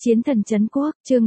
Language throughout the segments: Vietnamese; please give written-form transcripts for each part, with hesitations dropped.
Chiến thần trấn quốc, chương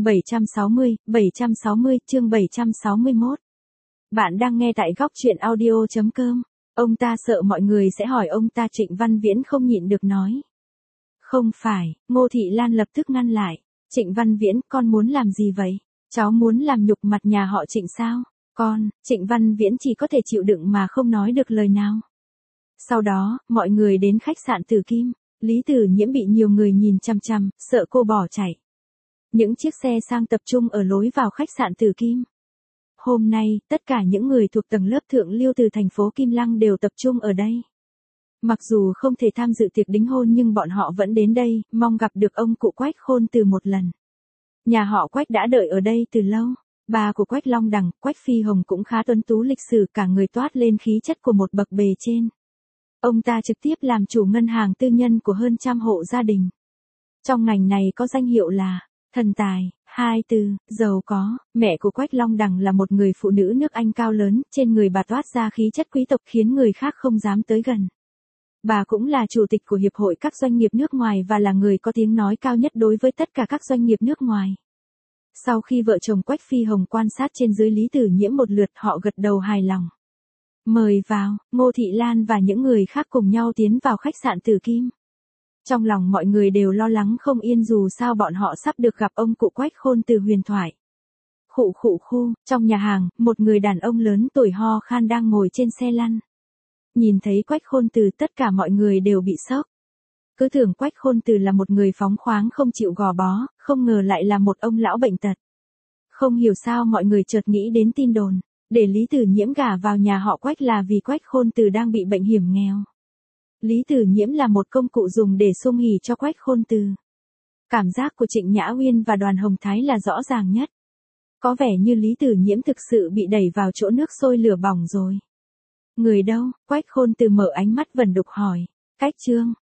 760, chương 761. Bạn đang nghe tại góc truyện audio.com. Ông ta sợ mọi người sẽ hỏi ông ta. Trịnh Văn Viễn không nhịn được nói. Không phải, Ngô Thị Lan lập tức ngăn lại. Trịnh Văn Viễn, con muốn làm gì vậy? Cháu muốn làm nhục mặt nhà họ Trịnh sao? Trịnh Văn Viễn chỉ có thể chịu đựng mà không nói được lời nào. Sau đó, mọi người đến khách sạn Tử Kim. Lý Tử Nhiễm bị nhiều người nhìn chằm chằm, sợ cô bỏ chạy. Những chiếc xe sang tập trung ở lối vào khách sạn Tử Kim. Hôm nay, tất cả những người thuộc tầng lớp thượng lưu từ thành phố Kim Lăng đều tập trung ở đây. Mặc dù không thể tham dự tiệc đính hôn nhưng bọn họ vẫn đến đây, mong gặp được ông cụ Quách Khôn Từ một lần. Nhà họ Quách đã đợi ở đây từ lâu. Bà của Quách Long Đằng, Quách Phi Hồng cũng khá tuấn tú lịch sự, cả người toát lên khí chất của một bậc bề trên. Ông ta trực tiếp làm chủ ngân hàng tư nhân của hơn 100 hộ gia đình. Trong ngành này có danh hiệu là thần tài, 2 từ, giàu có. Mẹ của Quách Long Đằng là một người phụ nữ nước Anh cao lớn, trên người bà toát ra khí chất quý tộc khiến người khác không dám tới gần. Bà cũng là chủ tịch của Hiệp hội các doanh nghiệp nước ngoài và là người có tiếng nói cao nhất đối với tất cả các doanh nghiệp nước ngoài. Sau khi vợ chồng Quách Phi Hồng quan sát trên dưới Lý Tử Nhiễm một lượt, họ gật đầu hài lòng. Mời vào, Ngô Thị Lan và những người khác cùng nhau tiến vào khách sạn Tử Kim. Trong lòng mọi người đều lo lắng không yên dù sao bọn họ sắp được gặp ông cụ Quách Khôn Từ huyền thoại. Trong nhà hàng, một người đàn ông lớn tuổi ho khan đang ngồi trên xe lăn. Nhìn thấy Quách Khôn Từ tất cả mọi người đều bị sốc. Cứ tưởng Quách Khôn Từ là một người phóng khoáng không chịu gò bó, không ngờ lại là một ông lão bệnh tật. Không hiểu sao mọi người chợt nghĩ đến tin đồn, để Lý Tử Nhiễm gả vào nhà họ Quách là vì Quách Khôn Từ đang bị bệnh hiểm nghèo. Lý Tử Nhiễm là một công cụ dùng để xung hỉ cho Quách Khôn Từ. Cảm giác của Trịnh Nhã Uyên và Đoàn Hồng Thái là rõ ràng nhất. Có vẻ như Lý Tử Nhiễm thực sự bị đẩy vào chỗ nước sôi lửa bỏng rồi. Người đâu? Quách Khôn Từ mở ánh mắt vẩn đục hỏi. Cách Trương,